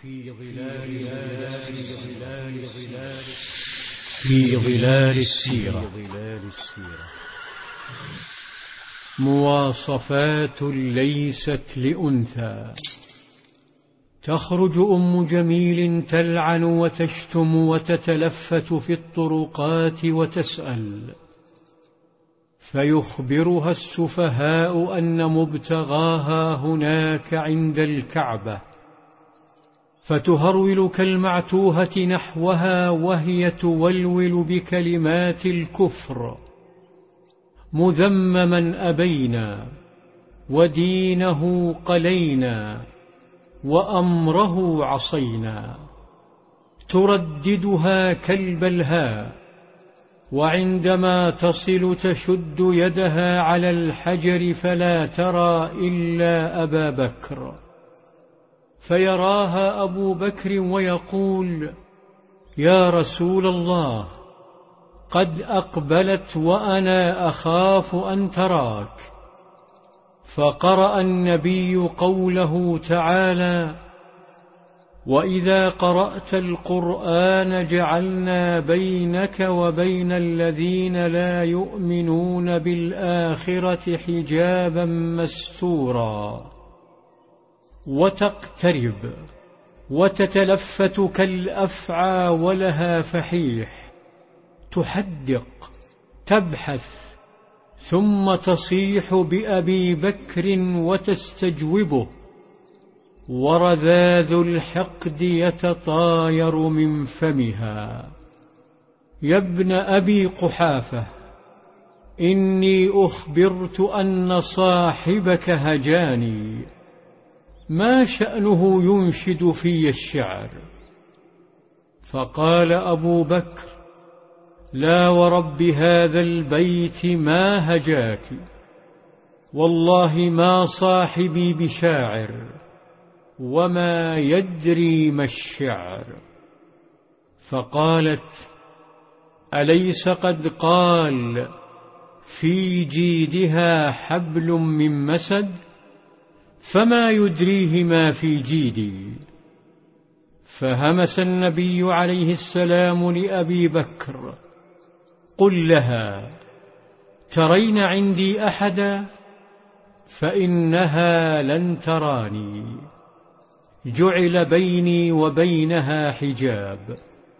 في ظلال السيرة. مواصفات ليست لأنثى. تخرج أم جميل تلعن وتشتم وتتلفت في الطرقات وتسأل، فيخبرها السفهاء أن مبتغاها هناك عند الكعبة، فتهرول كالمعتوهة نحوها وهي تولول بكلمات الكفر، مذمما أبينا ودينه قلينا وأمره عصينا، ترددها كالبلهاء، وعندما تصل تشد يدها على الحجر فلا ترى إلا أبا بكر، فيراها أبو بكر ويقول: يا رسول الله، قد أقبلت وأنا أخاف أن تراك. فقرأ النبي قوله تعالى: وإذا قرأت القرآن جعلنا بينك وبين الذين لا يؤمنون بالآخرة حجابا مستورا. وتقترب وتتلفت كالأفعى ولها فحيح، تحدق تبحث، ثم تصيح بأبي بكر وتستجوبه، ورذاذ الحقد يتطاير من فمها: يا ابن أبي قحافة، إني أخبرت أن صاحبك هجاني، ما شأنه ينشد في الشعر؟ فقال أبو بكر: لا ورب هذا البيت ما هجاك، والله ما صاحبي بشاعر، وما يدري ما الشعر. فقالت: أليس قد قال في جيدها حبل من مسد؟ فما يدريه ما في جيدي. فهمس النبي عليه السلام لأبي بكر: قل لها: ترين عندي أحدا؟ فإنها لن تراني، جعل بيني وبينها حجاب.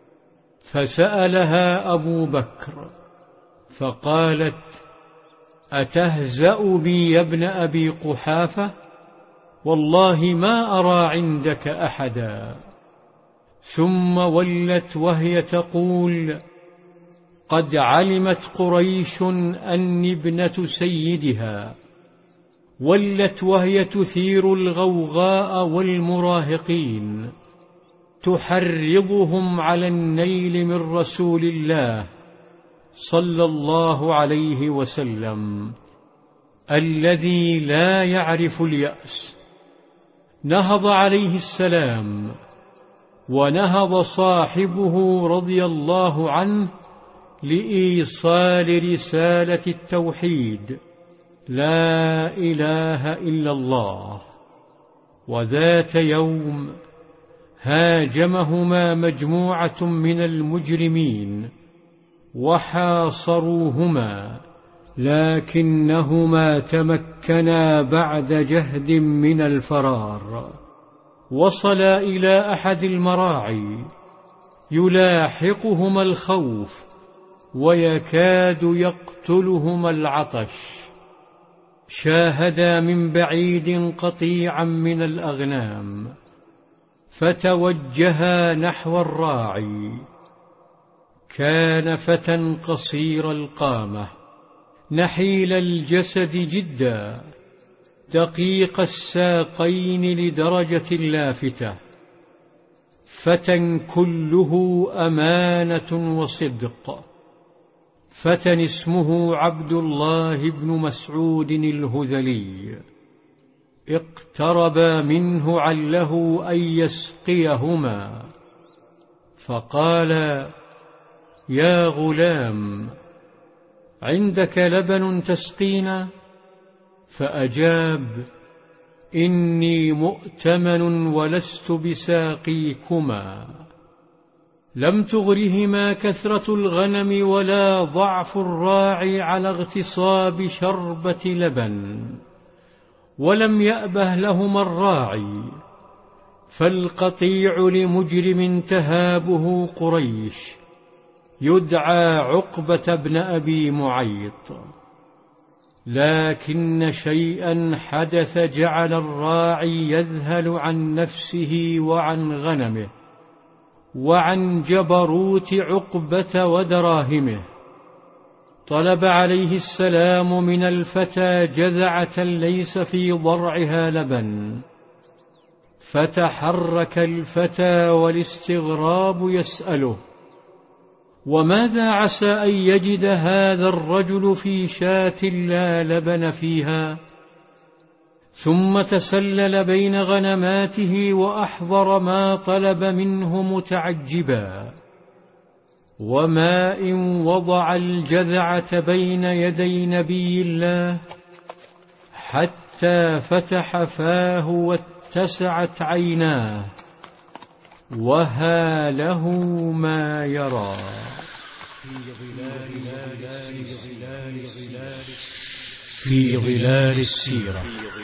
فسألها أبو بكر فقالت: أتهزأ بي يا ابن أبي قحافة؟ والله ما أرى عندك أحدا. ثم ولت وهي تقول: قد علمت قريش أني ابنة سيدها. ولت وهي تثير الغوغاء والمراهقين، تحرضهم على النيل من رسول الله صلى الله عليه وسلم الذي لا يعرف اليأس. نهض عليه السلام ونهض صاحبه رضي الله عنه لإيصال رسالة التوحيد: لا إله إلا الله. وذات يوم هاجمهما مجموعة من المجرمين وحاصروهما، لكنهما تمكنا بعد جهد من الفرار. وصلا إلى أحد المراعي، يلاحقهما الخوف ويكاد يقتلهما العطش. شاهدا من بعيد قطيعا من الأغنام، فتوجها نحو الراعي. كان فتى قصير القامة، نحيل الجسد جدا، دقيق الساقين لدرجة لافتة، فتى كله أمانة وصدق. فتى اسمه عبد الله بن مسعود الهذلي. اقتربا منه عله أن يسقيهما، فقال: يا غلام، عندك لبن تسقينا؟ فأجاب: إني مؤتمن ولست بساقيكما. لم تغرهما كثرة الغنم ولا ضعف الراعي على اغتصاب شربة لبن، ولم يأبه لهما الراعي، فالقطيع لمجرم تهابه قريش يدعى عقبة بن أبي معيط. لكن شيئا حدث جعل الراعي يذهل عن نفسه وعن غنمه وعن جبروت عقبة ودراهمه. طلب عليه السلام من الفتى جذعة ليس في ضرعها لبن، فتحرك الفتى والاستغراب يسأله: وماذا عسى أن يجد هذا الرجل في شاة لا لبن فيها؟ ثم تسلل بين غنماته وأحضر ما طلب منه متعجبا، وما إن وضع الجذعة بين يدي نبي الله حتى فتح فاه واتسعت عيناه، وها له ما يرى. في ظلال السيرة.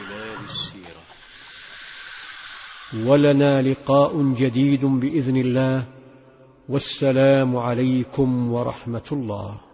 ولنا لقاء جديد بإذن الله، والسلام عليكم ورحمة الله.